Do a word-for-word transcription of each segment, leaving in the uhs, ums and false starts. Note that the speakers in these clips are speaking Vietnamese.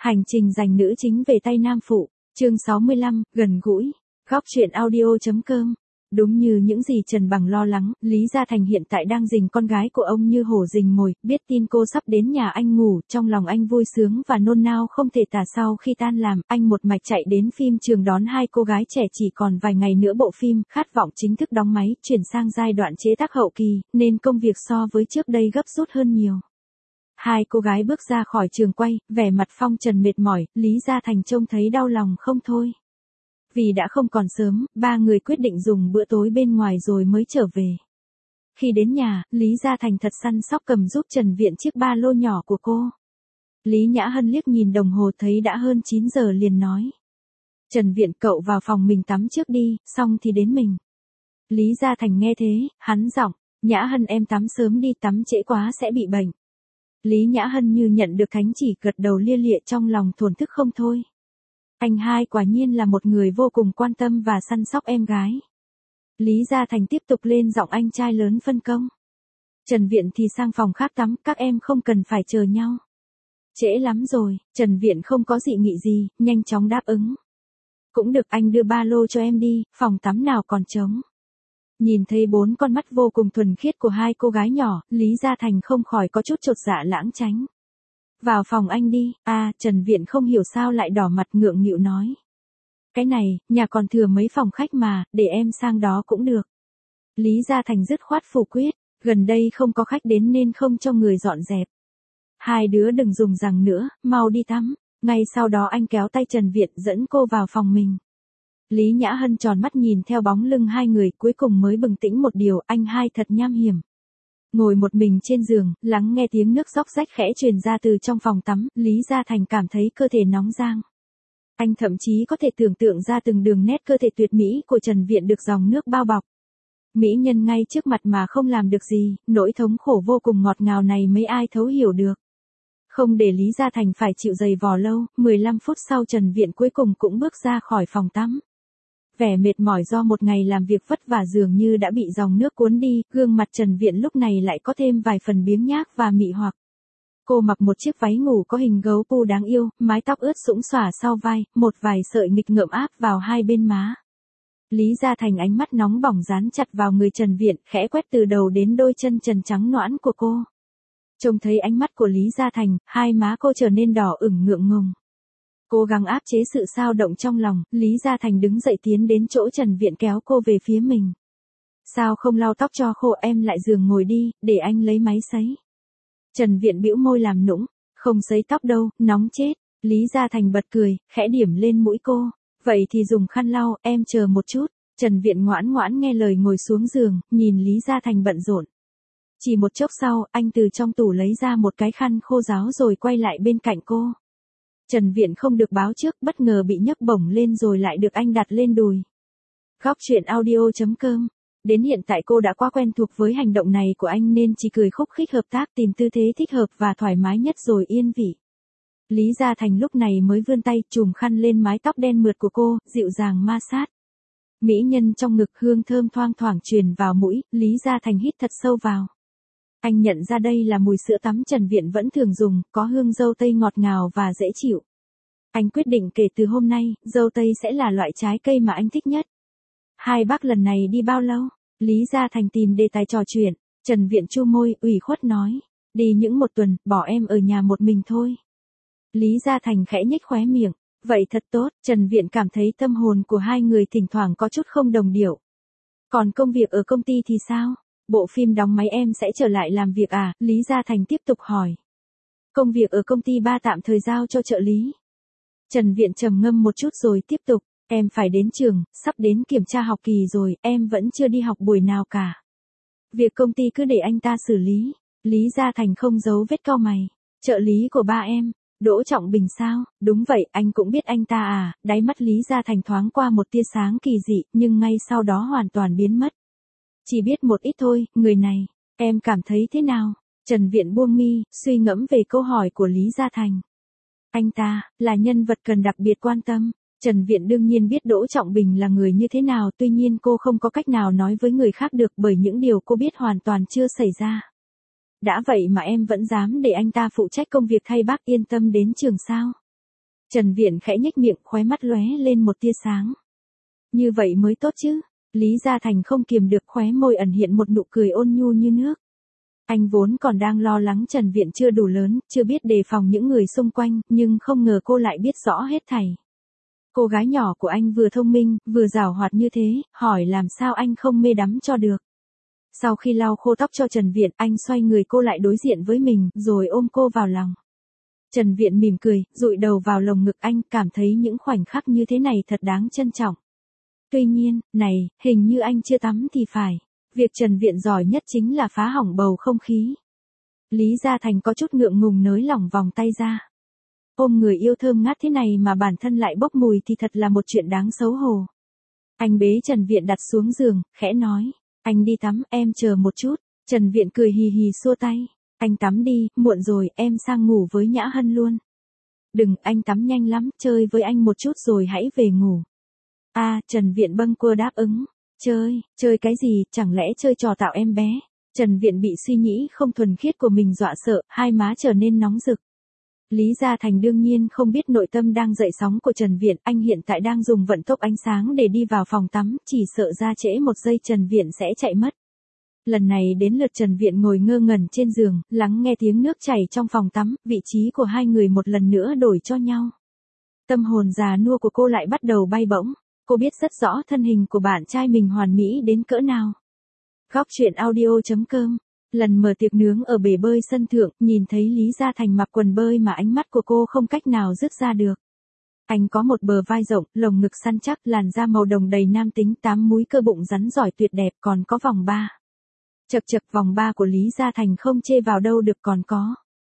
Hành trình giành nữ chính về tay nam phụ, chương sáu mươi lăm, gần gũi, góc truyện audio.com. Đúng như những gì Trần Bằng lo lắng, Lý Gia Thành hiện tại đang rình con gái của ông như hổ rình mồi, biết tin cô sắp đến nhà anh ngủ, trong lòng anh vui sướng và nôn nao không thể tả. Sau khi tan làm, anh một mạch chạy đến phim trường đón hai cô gái trẻ. Chỉ còn vài ngày nữa bộ phim Khát Vọng chính thức đóng máy, chuyển sang giai đoạn chế tác hậu kỳ, nên công việc so với trước đây gấp rút hơn nhiều. Hai cô gái bước ra khỏi trường quay, vẻ mặt phong trần mệt mỏi, Lý Gia Thành trông thấy đau lòng không thôi. Vì đã không còn sớm, ba người quyết định dùng bữa tối bên ngoài rồi mới trở về. Khi đến nhà, Lý Gia Thành thật săn sóc cầm giúp Trần Viện chiếc ba lô nhỏ của cô. Lý Nhã Hân liếc nhìn đồng hồ thấy đã hơn chín giờ liền nói. Trần Viện, cậu vào phòng mình tắm trước đi, xong thì đến mình. Lý Gia Thành nghe thế, hắn giọng, Nhã Hân em tắm sớm đi, tắm trễ quá sẽ bị bệnh. Lý Nhã Hân như nhận được thánh chỉ, gật đầu lia lịa, trong lòng thổn thức không thôi. Anh hai quả nhiên là một người vô cùng quan tâm và săn sóc em gái. Lý Gia Thành tiếp tục lên giọng anh trai lớn phân công. Trần Viện thì sang phòng khác tắm, các em không cần phải chờ nhau. Trễ lắm rồi, Trần Viện không có dị nghị gì, nhanh chóng đáp ứng. Cũng được, anh đưa ba lô cho em đi, phòng tắm nào còn trống. Nhìn thấy bốn con mắt vô cùng thuần khiết của hai cô gái nhỏ, Lý Gia Thành không khỏi có chút chột dạ lãng tránh. Vào phòng anh đi. À, Trần Viện không hiểu sao lại đỏ mặt ngượng nghịu nói. Cái này, nhà còn thừa mấy phòng khách mà, để em sang đó cũng được. Lý Gia Thành dứt khoát phủ quyết, gần đây không có khách đến nên không cho người dọn dẹp. Hai đứa đừng dùng rằng nữa, mau đi tắm. Ngay sau đó anh kéo tay Trần Viện dẫn cô vào phòng mình. Lý Nhã Hân tròn mắt nhìn theo bóng lưng hai người, cuối cùng mới bừng tỉnh một điều, anh hai thật nham hiểm. Ngồi một mình trên giường, lắng nghe tiếng nước róc rách khẽ truyền ra từ trong phòng tắm, Lý Gia Thành cảm thấy cơ thể nóng rang. Anh thậm chí có thể tưởng tượng ra từng đường nét cơ thể tuyệt mỹ của Trần Viện được dòng nước bao bọc. Mỹ nhân ngay trước mặt mà không làm được gì, nỗi thống khổ vô cùng ngọt ngào này mấy ai thấu hiểu được. Không để Lý Gia Thành phải chịu giày vò lâu, mười lăm phút sau Trần Viện cuối cùng cũng bước ra khỏi phòng tắm. Vẻ mệt mỏi do một ngày làm việc vất vả dường như đã bị dòng nước cuốn đi, gương mặt Trần Viện lúc này lại có thêm vài phần biếng nhác và mị hoặc. Cô mặc một chiếc váy ngủ có hình gấu pu đáng yêu, mái tóc ướt sũng xõa sau vai, một vài sợi nghịch ngợm áp vào hai bên má. Lý Gia Thành ánh mắt nóng bỏng dán chặt vào người Trần Viện, khẽ quét từ đầu đến đôi chân trần trắng nõn của cô. Trông thấy ánh mắt của Lý Gia Thành, hai má cô trở nên đỏ ửng ngượng ngùng. Cố gắng áp chế sự xao động trong lòng, Lý Gia Thành đứng dậy tiến đến chỗ Trần Viện kéo cô về phía mình. Sao không lau tóc cho khô, em lại giường ngồi đi, để anh lấy máy sấy. Trần Viện bĩu môi làm nũng, không sấy tóc đâu, nóng chết. Lý Gia Thành bật cười, khẽ điểm lên mũi cô. Vậy thì dùng khăn lau, em chờ một chút. Trần Viện ngoãn ngoãn nghe lời ngồi xuống giường, nhìn Lý Gia Thành bận rộn. Chỉ một chốc sau, anh từ trong tủ lấy ra một cái khăn khô ráo rồi quay lại bên cạnh cô. Trần Viện không được báo trước, bất ngờ bị nhấc bổng lên rồi lại được anh đặt lên đùi. Góc truyện audio.com. Đến hiện tại cô đã quá quen thuộc với hành động này của anh nên chỉ cười khúc khích hợp tác, tìm tư thế thích hợp và thoải mái nhất rồi yên vị. Lý Gia Thành lúc này mới vươn tay chùm khăn lên mái tóc đen mượt của cô, dịu dàng ma sát. Mỹ nhân trong ngực, hương thơm thoang thoảng truyền vào mũi, Lý Gia Thành hít thật sâu vào. Anh nhận ra đây là mùi sữa tắm Trần Viện vẫn thường dùng, có hương dâu tây ngọt ngào và dễ chịu. Anh quyết định kể từ hôm nay, dâu tây sẽ là loại trái cây mà anh thích nhất. Hai bác lần này đi bao lâu? Lý Gia Thành tìm đề tài trò chuyện. Trần Viện chu môi, ủy khuất nói. Đi những một tuần, bỏ em ở nhà một mình thôi. Lý Gia Thành khẽ nhếch khóe miệng. Vậy thật tốt. Trần Viện cảm thấy tâm hồn của hai người thỉnh thoảng có chút không đồng điệu. Còn công việc ở công ty thì sao? Bộ phim đóng máy em sẽ trở lại làm việc à? Lý Gia Thành tiếp tục hỏi. Công việc ở công ty ba tạm thời giao cho trợ lý. Trần Viện trầm ngâm một chút rồi tiếp tục. Em phải đến trường, sắp đến kiểm tra học kỳ rồi, em vẫn chưa đi học buổi nào cả. Việc công ty cứ để anh ta xử lý. Lý Gia Thành không giấu vết cau mày. Trợ lý của ba em, Đỗ Trọng Bình sao? Đúng vậy, anh cũng biết anh ta à? Đáy mắt Lý Gia Thành thoáng qua một tia sáng kỳ dị, nhưng ngay sau đó hoàn toàn biến mất. Chỉ biết một ít thôi, người này, em cảm thấy thế nào? Trần Viện buông mi, suy ngẫm về câu hỏi của Lý Gia Thành. Anh ta, là nhân vật cần đặc biệt quan tâm. Trần Viện đương nhiên biết Đỗ Trọng Bình là người như thế nào, tuy nhiên cô không có cách nào nói với người khác được bởi những điều cô biết hoàn toàn chưa xảy ra. Đã vậy mà em vẫn dám để anh ta phụ trách công việc thay bác, yên tâm đến trường sao? Trần Viện khẽ nhếch miệng, khóe mắt lóe lên một tia sáng. Như vậy mới tốt chứ. Lý Gia Thành không kiềm được, khóe môi ẩn hiện một nụ cười ôn nhu như nước. Anh vốn còn đang lo lắng Trần Viện chưa đủ lớn, chưa biết đề phòng những người xung quanh, nhưng không ngờ cô lại biết rõ hết thảy. Cô gái nhỏ của anh vừa thông minh, vừa giàu hoạt như thế, hỏi làm sao anh không mê đắm cho được. Sau khi lau khô tóc cho Trần Viện, anh xoay người cô lại đối diện với mình, rồi ôm cô vào lòng. Trần Viện mỉm cười, dụi đầu vào lồng ngực anh, cảm thấy những khoảnh khắc như thế này thật đáng trân trọng. Tuy nhiên, này, hình như anh chưa tắm thì phải. Việc Trần Viện giỏi nhất chính là phá hỏng bầu không khí. Lý Gia Thành có chút ngượng ngùng nới lỏng vòng tay ra. Ôm người yêu thơm ngát thế này mà bản thân lại bốc mùi thì thật là một chuyện đáng xấu hổ. Anh bế Trần Viện đặt xuống giường, khẽ nói, anh đi tắm, em chờ một chút. Trần Viện cười hì hì xua tay, anh tắm đi, muộn rồi, em sang ngủ với Nhã Hân luôn. Đừng, anh tắm nhanh lắm, chơi với anh một chút rồi hãy về ngủ. À, Trần Viện bâng quơ đáp ứng. Chơi, chơi cái gì, chẳng lẽ chơi trò tạo em bé. Trần Viện bị suy nghĩ không thuần khiết của mình dọa sợ, hai má trở nên nóng rực. Lý Gia Thành đương nhiên không biết nội tâm đang dậy sóng của Trần Viện, anh hiện tại đang dùng vận tốc ánh sáng để đi vào phòng tắm, chỉ sợ ra trễ một giây Trần Viện sẽ chạy mất. Lần này đến lượt Trần Viện ngồi ngơ ngẩn trên giường, lắng nghe tiếng nước chảy trong phòng tắm, vị trí của hai người một lần nữa đổi cho nhau. Tâm hồn già nua của cô lại bắt đầu bay bổng. Cô biết rất rõ thân hình của bạn trai mình hoàn mỹ đến cỡ nào. Góc truyện audio chấm com. Lần mở tiệc nướng ở bể bơi sân thượng, nhìn thấy Lý Gia Thành mặc quần bơi mà ánh mắt của cô không cách nào dứt ra được. Anh có một bờ vai rộng, lồng ngực săn chắc, làn da màu đồng đầy nam tính, tám múi cơ bụng rắn giỏi tuyệt đẹp, còn có vòng ba. Chật chật, vòng ba của Lý Gia Thành không chê vào đâu được, còn có.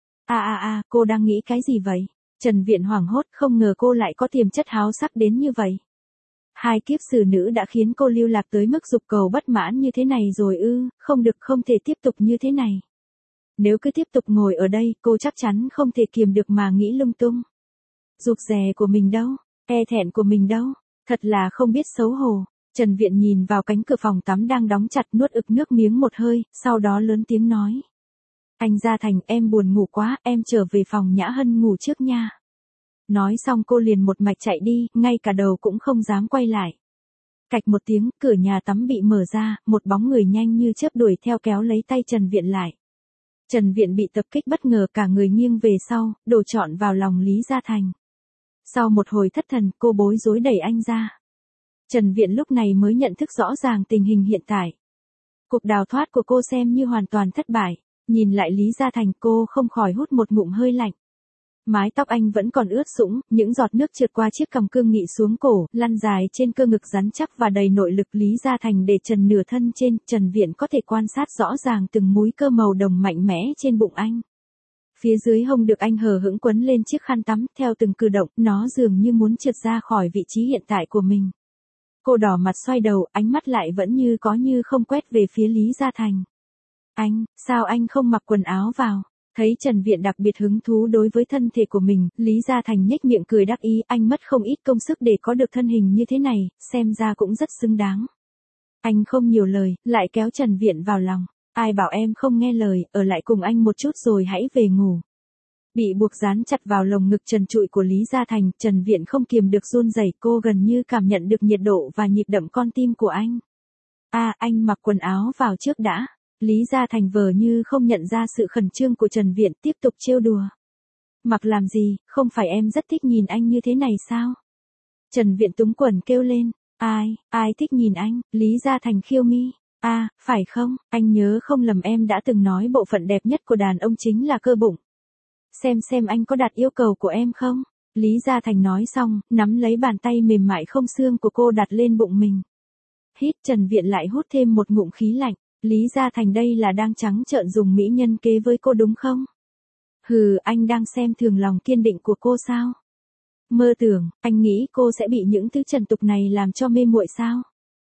À à à, cô đang nghĩ cái gì vậy? Trần Viện hoảng hốt, không ngờ cô lại có tiềm chất háo sắc đến như vậy. Hai kiếp xử nữ đã khiến cô lưu lạc tới mức dục cầu bất mãn như thế này rồi ư, không được, không thể tiếp tục như thế này. Nếu cứ tiếp tục ngồi ở đây, cô chắc chắn không thể kiềm được mà nghĩ lung tung. Rụt rè của mình đâu, e thẹn của mình đâu, thật là không biết xấu hổ. Trần Viện nhìn vào cánh cửa phòng tắm đang đóng chặt, nuốt ực nước miếng một hơi, sau đó lớn tiếng nói. Anh Gia Thành, em buồn ngủ quá, em trở về phòng Nhã Hân ngủ trước nha. Nói xong cô liền một mạch chạy đi, ngay cả đầu cũng không dám quay lại. Cạch một tiếng, cửa nhà tắm bị mở ra, một bóng người nhanh như chớp đuổi theo kéo lấy tay Trần Viện lại. Trần Viện bị tập kích bất ngờ, cả người nghiêng về sau, đổ trọn vào lòng Lý Gia Thành. Sau một hồi thất thần, cô bối rối đẩy anh ra. Trần Viện lúc này mới nhận thức rõ ràng tình hình hiện tại. Cuộc đào thoát của cô xem như hoàn toàn thất bại. Nhìn lại Lý Gia Thành, cô không khỏi hút một ngụm hơi lạnh. Mái tóc anh vẫn còn ướt sũng, những giọt nước trượt qua chiếc cằm cương nghị xuống cổ, lăn dài trên cơ ngực rắn chắc và đầy nội lực. Lý Gia Thành để trần nửa thân trên, Trần Viện có thể quan sát rõ ràng từng múi cơ màu đồng mạnh mẽ trên bụng anh. Phía dưới hông được anh hờ hững quấn lên chiếc khăn tắm, theo từng cử động, nó dường như muốn trượt ra khỏi vị trí hiện tại của mình. Cô đỏ mặt xoay đầu, ánh mắt lại vẫn như có như không quét về phía Lý Gia Thành. Anh, sao anh không mặc quần áo vào? Thấy Trần Viện đặc biệt hứng thú đối với thân thể của mình, Lý Gia Thành nhếch miệng cười đắc ý, anh mất không ít công sức để có được thân hình như thế này, xem ra cũng rất xứng đáng. Anh không nhiều lời, lại kéo Trần Viện vào lòng. Ai bảo em không nghe lời, ở lại cùng anh một chút rồi hãy về ngủ. Bị buộc dán chặt vào lồng ngực trần trụi của Lý Gia Thành, Trần Viện không kiềm được run rẩy, cô gần như cảm nhận được nhiệt độ và nhịp đập con tim của anh. À, anh mặc quần áo vào trước đã. Lý Gia Thành vờ như không nhận ra sự khẩn trương của Trần Viện, tiếp tục trêu đùa. Mặc làm gì, không phải em rất thích nhìn anh như thế này sao? Trần Viện túng quần kêu lên, ai, ai thích nhìn anh? Lý Gia Thành khiêu mi. À, phải không, anh nhớ không lầm em đã từng nói bộ phận đẹp nhất của đàn ông chính là cơ bụng. Xem xem anh có đạt yêu cầu của em không? Lý Gia Thành nói xong, nắm lấy bàn tay mềm mại không xương của cô đặt lên bụng mình. Hít, Trần Viện lại hút thêm một ngụm khí lạnh. Lý Gia Thành đây là đang trắng trợn dùng mỹ nhân kế với cô đúng không? Hừ, anh đang xem thường lòng kiên định của cô sao? Mơ tưởng, anh nghĩ cô sẽ bị những thứ trần tục này làm cho mê muội sao?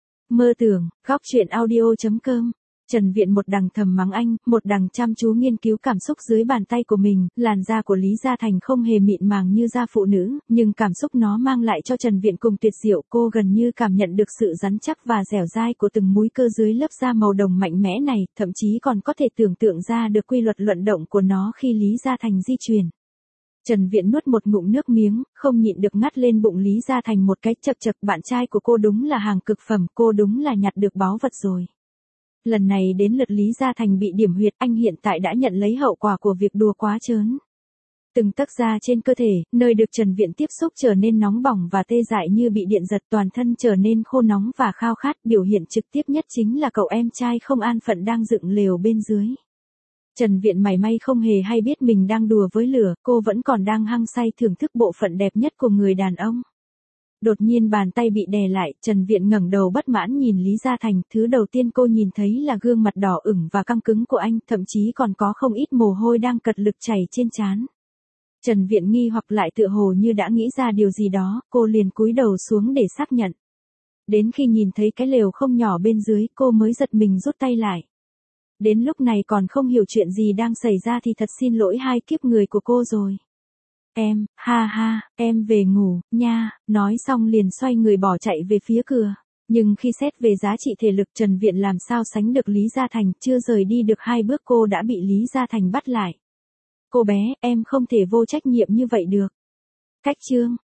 Mơ tưởng, góc truyện audio chấm com. Trần Viện một đằng thầm mắng anh, một đằng chăm chú nghiên cứu cảm xúc dưới bàn tay của mình. Làn da của Lý Gia Thành không hề mịn màng như da phụ nữ, nhưng cảm xúc nó mang lại cho Trần Viện cùng tuyệt diệu. Cô gần như cảm nhận được sự rắn chắc và dẻo dai của từng múi cơ dưới lớp da màu đồng mạnh mẽ này, thậm chí còn có thể tưởng tượng ra được quy luật luận động của nó khi Lý Gia Thành di chuyển. Trần Viện nuốt một ngụm nước miếng, không nhịn được ngắt lên bụng Lý Gia Thành một cái, chậc chậc, bạn trai của cô đúng là hàng cực phẩm, cô đúng là nhặt được báu vật rồi. Lần này đến lượt Lý Gia Thành bị điểm huyệt, anh hiện tại đã nhận lấy hậu quả của việc đùa quá trớn. Từng tấc da trên cơ thể, nơi được Trần Viện tiếp xúc trở nên nóng bỏng và tê dại như bị điện giật, toàn thân trở nên khô nóng và khao khát, biểu hiện trực tiếp nhất chính là cậu em trai không an phận đang dựng lều bên dưới. Trần Viện mảy may không hề hay biết mình đang đùa với lửa, cô vẫn còn đang hăng say thưởng thức bộ phận đẹp nhất của người đàn ông. Đột nhiên bàn tay bị đè lại, Trần Viện ngẩng đầu bất mãn nhìn Lý Gia Thành, thứ đầu tiên cô nhìn thấy là gương mặt đỏ ửng và căng cứng của anh, thậm chí còn có không ít mồ hôi đang cật lực chảy trên trán. Trần Viện nghi hoặc lại tựa hồ như đã nghĩ ra điều gì đó, cô liền cúi đầu xuống để xác nhận. Đến khi nhìn thấy cái lều không nhỏ bên dưới, cô mới giật mình rút tay lại. Đến lúc này còn không hiểu chuyện gì đang xảy ra thì thật xin lỗi hai kiếp người của cô rồi. Em, ha ha, em về ngủ, nha, nói xong liền xoay người bỏ chạy về phía cửa. Nhưng khi xét về giá trị thể lực Trần Viện làm sao sánh được Lý Gia Thành, chưa rời đi được hai bước cô đã bị Lý Gia Thành bắt lại. Cô bé, em không thể vô trách nhiệm như vậy được. Cách chương